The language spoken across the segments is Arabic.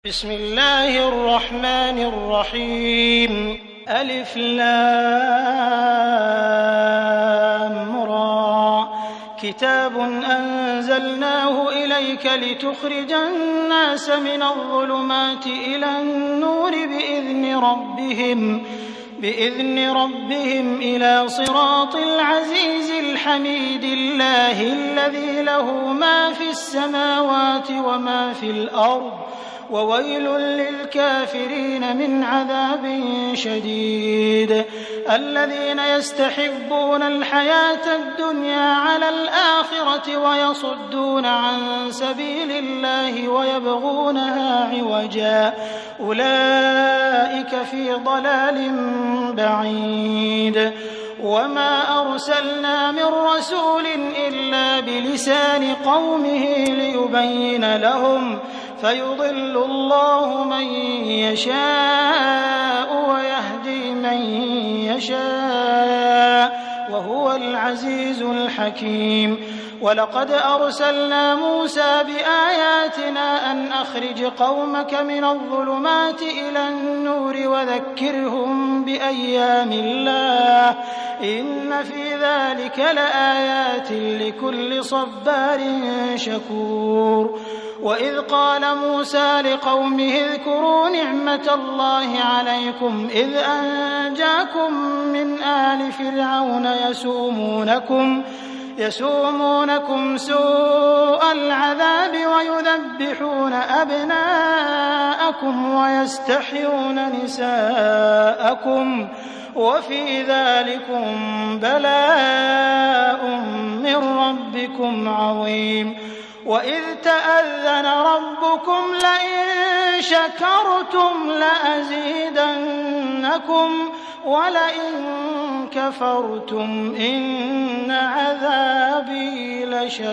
بسم الله الرحمن الرحيم ألف لام را كتاب أنزلناه إليك لتخرج الناس من الظلمات إلى النور بإذن ربهم إلى صراط العزيز الحميد الله الذي له ما في السماوات وما في الأرض وويل للكافرين من عذاب شديد الذين يستحبون الحياة الدنيا على الآخرة ويصدون عن سبيل الله ويبغونها عوجا أولئك في ضلال بعيد وما أرسلنا من رسول إلا بلسان قومه ليبين لهم فيضل الله من يشاء ويهدي من يشاء وهو العزيز الحكيم ولقد أرسلنا موسى بآياتنا أن أخرج قومك من الظلمات إلى النور وذكرهم بأيام الله إن في ذلك لآيات لكل صبار شكور وإذ قال موسى لقومه اذكروا نعمة الله عليكم إذ أنجاكم من آل فرعون يسومونكم سوء العذاب ويذبحون أبناءكم ويستحيون نساءكم وفي ذلكم بلاء من ربكم عظيم وإذ تأذن ربكم لئن شكرتم لأزيدنكم ولئن كفرتم إن عذابي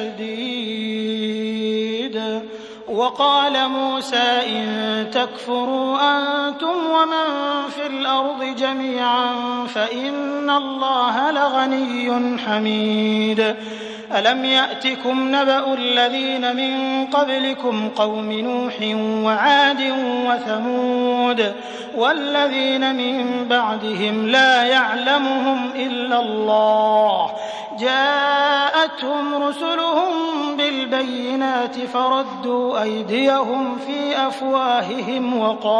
لشديد وقال موسى إن تكفروا أنتم ومن في الأرض جميعا فإن الله لغني حميد ألم يأتكم نبأ الذين من قبلكم قوم نوح وعاد وثمود والذين من بعدهم لا يعلمهم إلا الله جاءتهم رسلهم بالبينات فردوا أيديهم في أفواههم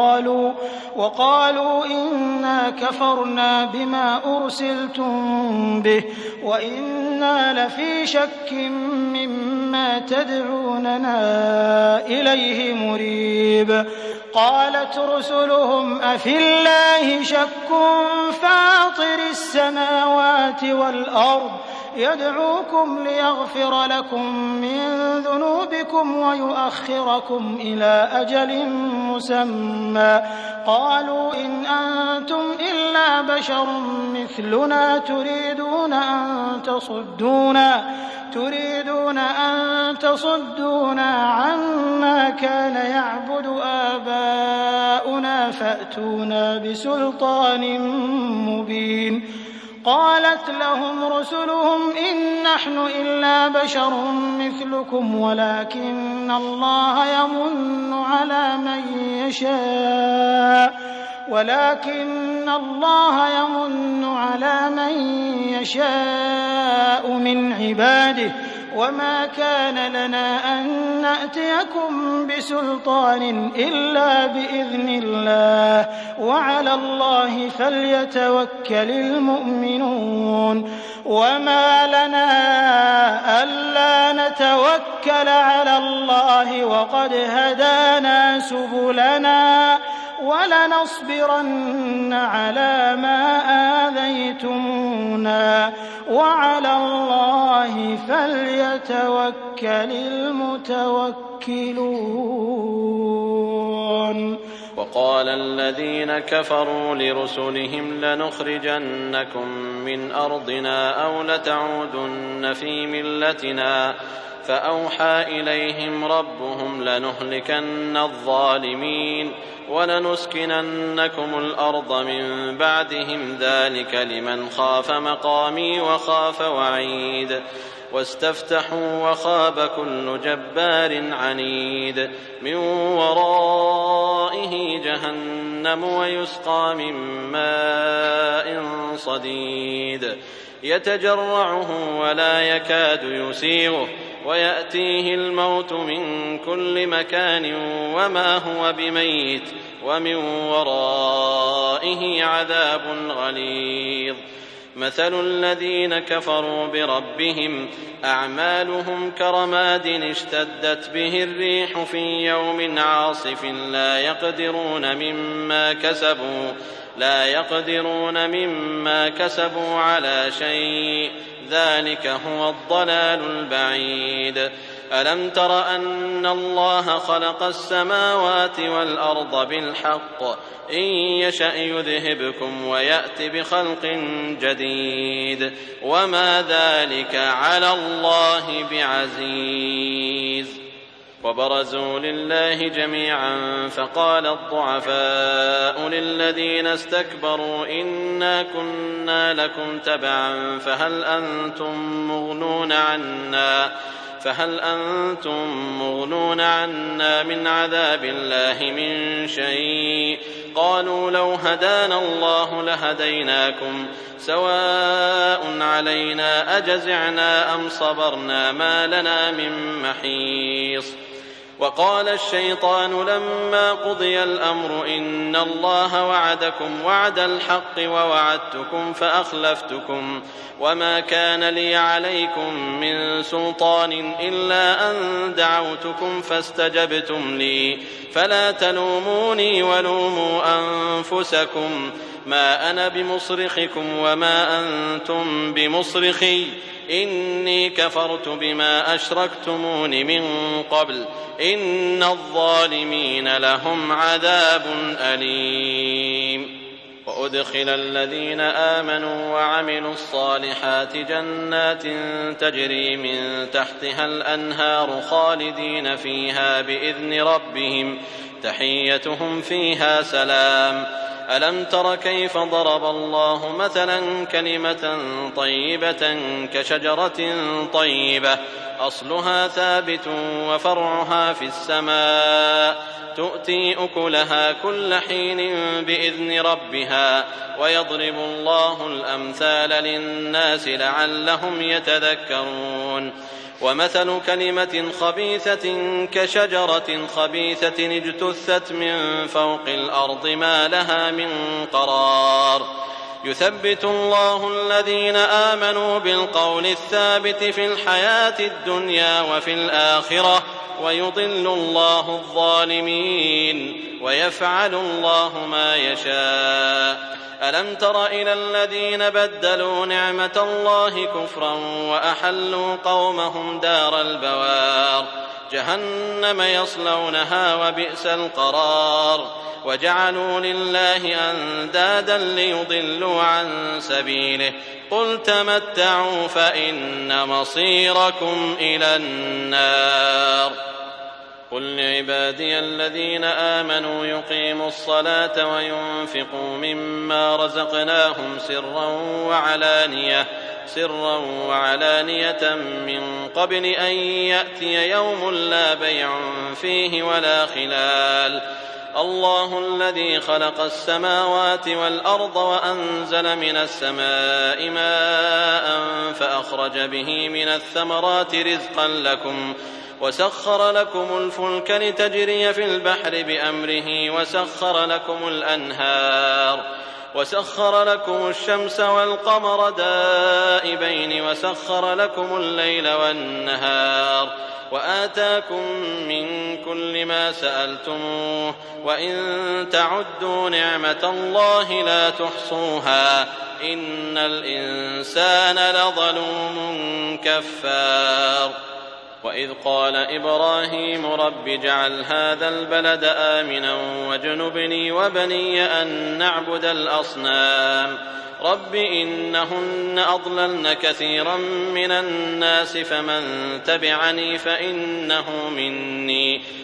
وقالوا إنا كفرنا بما أرسلتم به وإنا لفي شك مما تدعوننا إليه مريب قالت رسلهم أفي الله شك فاطر السماوات والأرض يدعوكم ليغفر لكم من ذنوبكم ويؤخركم إلى أجل مسمى قالوا إن أنتم إلا بشر مثلنا تريدون أن تصدونا عما كان يعبد آباؤنا فأتونا بسلطان مبين قالت لهم رسلهم إن نحن إلا بشر مثلكم ولكن الله يمن على من يشاء من عباده وما كان لنا أن نأتيكم بسلطان إلا بإذن الله وعلى الله فليتوكل المؤمنون وما لنا ألا نتوكل على الله وقد هدانا سبلنا ولنصبرن على ما آذيتمونا وعلى الله فليتوكل المتوكلون وقال الذين كفروا لرسلهم لنخرجنكم من أرضنا أو لتعودن في ملتنا فأوحى إليهم ربهم لنهلكن الظالمين ولنسكننكم الأرض من بعدهم ذلك لمن خاف مقامي وخاف وعيد واستفتحوا وخاب كل جبار عنيد من وراء جهنم ويسقى من ماء صديد يتجرعه ولا يكاد يسيغه ويأتيه الموت من كل مكان وما هو بميت ومن ورائه عذاب غليظ مثل الذين كفروا بربهم أعمالهم كرماد اشتدت به الريح في يوم عاصف لا يقدرون مما كسبوا على شيء ذلك هو الضلال البعيد ألم تر أن الله خلق السماوات والأرض بالحق إن يشأ يذهبكم ويأت بخلق جديد وما ذلك على الله بعزيز وبرزوا لله جميعا فقال الضعفاء للذين استكبروا إنا كنا لكم تبعا فهل أنتم مغنون عنا من عذاب الله من شيء قالوا لو هدانا الله لهديناكم سواء علينا أجزعنا أم صبرنا ما لنا من محيص وقال الشيطان لما قضي الأمر إن الله وعدكم وعد الحق ووعدتكم فأخلفتكم وما كان لي عليكم من سلطان إلا أن دعوتكم فاستجبتم لي فلا تلوموني ولوموا أنفسكم ما أنا بمصرخكم وما أنتم بمصرخي إني كفرت بما أشركتمون من قبل إن الظالمين لهم عذاب أليم وأدخل الذين آمنوا وعملوا الصالحات جنات تجري من تحتها الأنهار خالدين فيها بإذن ربهم تحيتهم فيها سلام ألم تر كيف ضرب الله مثلا كلمة طيبة كشجرة طيبة أصلها ثابت وفرعها في السماء تؤتي أكلها كل حين بإذن ربها ويضرب الله الأمثال للناس لعلهم يتذكرون ومثل كلمة خبيثة كشجرة خبيثة اجتثت من فوق الأرض ما لها من قرار يثبت الله الذين آمنوا بالقول الثابت في الحياة الدنيا وفي الآخرة ويضل الله الظالمين ويفعل الله ما يشاء ألم تر إلى الذين بدلوا نعمة الله كفرا وأحلوا قومهم دار البوار جهنم يصلونها وبئس القرار وجعلوا لله أندادا ليضلوا عن سبيله قل تمتعوا فإن مصيركم إلى النار قل لعبادي الذين آمنوا يقيموا الصلاة وينفقوا مما رزقناهم سرا وعلانية من قبل أن يأتي يوم لا بيع فيه ولا خلال الله الذي خلق السماوات والأرض وأنزل من السماء ماء فأخرج به من الثمرات رزقا لكم وسخر لكم الفلك لتجري في البحر بأمره وسخر لكم الأنهار وسخر لكم الشمس والقمر دائبين وسخر لكم الليل والنهار وآتاكم من كل ما سألتموه وإن تعدوا نعمة الله لا تحصوها إن الإنسان لظلوم كفار وإذ قال إبراهيم رب اجعل هذا البلد آمنا واجنبني وبني أن نعبد الأصنام رب إنهن أضللن كثيرا من الناس فمن تبعني فإنه مني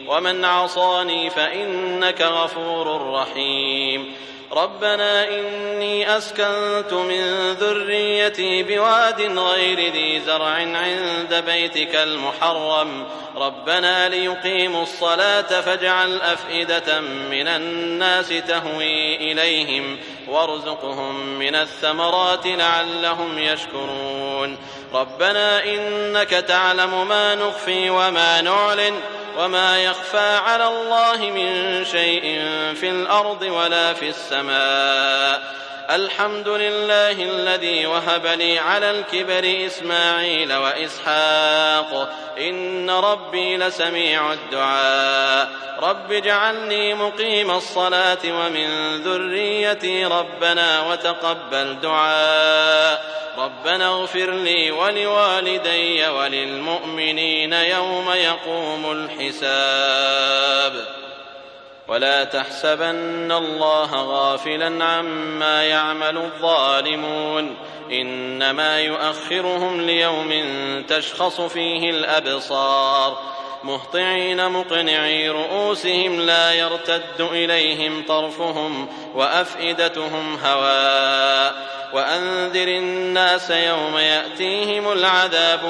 ومن عصاني فإنك غفور رحيم. ربنا إني أسكنت من ذريتي بواد غير ذي زرع عند بيتك المحرم ربنا ليقيموا الصلاة فاجعل أفئدة من الناس تهوي إليهم وارزقهم من الثمرات لعلهم يشكرون. ربنا إنك تعلم ما نخفي وما نعلن وما يخفى على الله من شيء في الأرض ولا في السماء. الحمد لله الذي وهب لي على الكبر إسماعيل وإسحاق إن ربي لسميع الدعاء. رب اجعلني مقيم الصلاة ومن ذريتي ربنا وتقبل دعاء. ربنا اغفر لي ولوالدي وللمؤمنين يوم يقوم الحساب. ولا تحسبن الله غافلا عما يعمل الظالمون إنما يؤخرهم ليوم تشخص فيه الأبصار مهطعين مقنعي رؤوسهم لا يرتد إليهم طرفهم وأفئدتهم هواء. وأنذر الناس يوم يأتيهم العذاب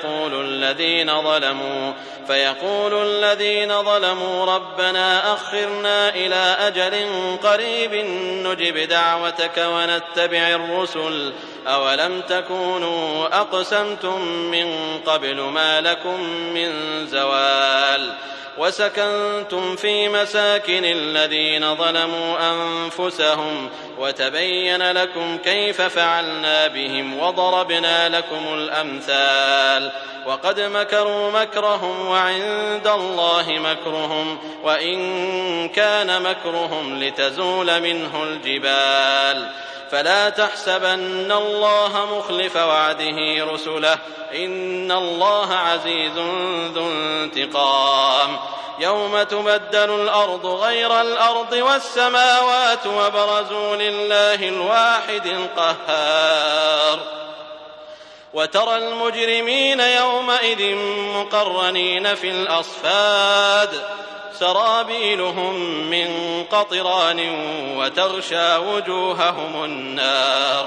فيقول الذين ظلموا ربنا أخرنا إلى أجل قريب نجب دعوتك ونتبع الرسل أولم تكونوا أقسمتم من قبل ما لكم من زوال. وسكنتم في مساكن الذين ظلموا أنفسهم وتبين لكم كيف فعلنا بهم وضربنا لكم الأمثال. وقد مكروا مكرهم وعند الله مكرهم وإن كان مكرهم لتزول منه الجبال. فلا تحسبن الله مخلف وعده رسله إن الله عزيز ذو انتقام. يوم تبدل الأرض غير الأرض والسماوات وبرزوا لله الواحد القهار. وترى المجرمين يومئذ مقرنين في الأصفاد سرابيلهم من قطران وتغشى وجوههم النار.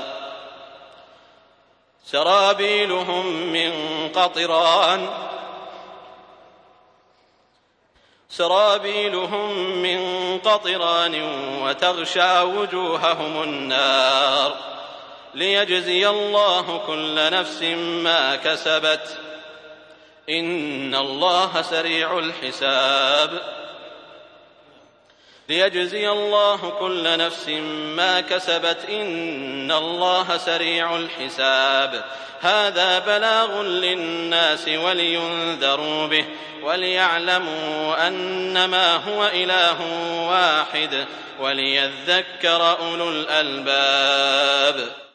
سرابيلهم من قطران وتغشى وجوههم النار ليجزي الله كل نفس ما كسبت إن الله سريع الحساب. ليجزي الله كل نفس ما كسبت إن الله سريع الحساب. هذا بلاغ للناس ولينذروا به وليعلموا أنما هو إله واحد وليذكر أولو الألباب.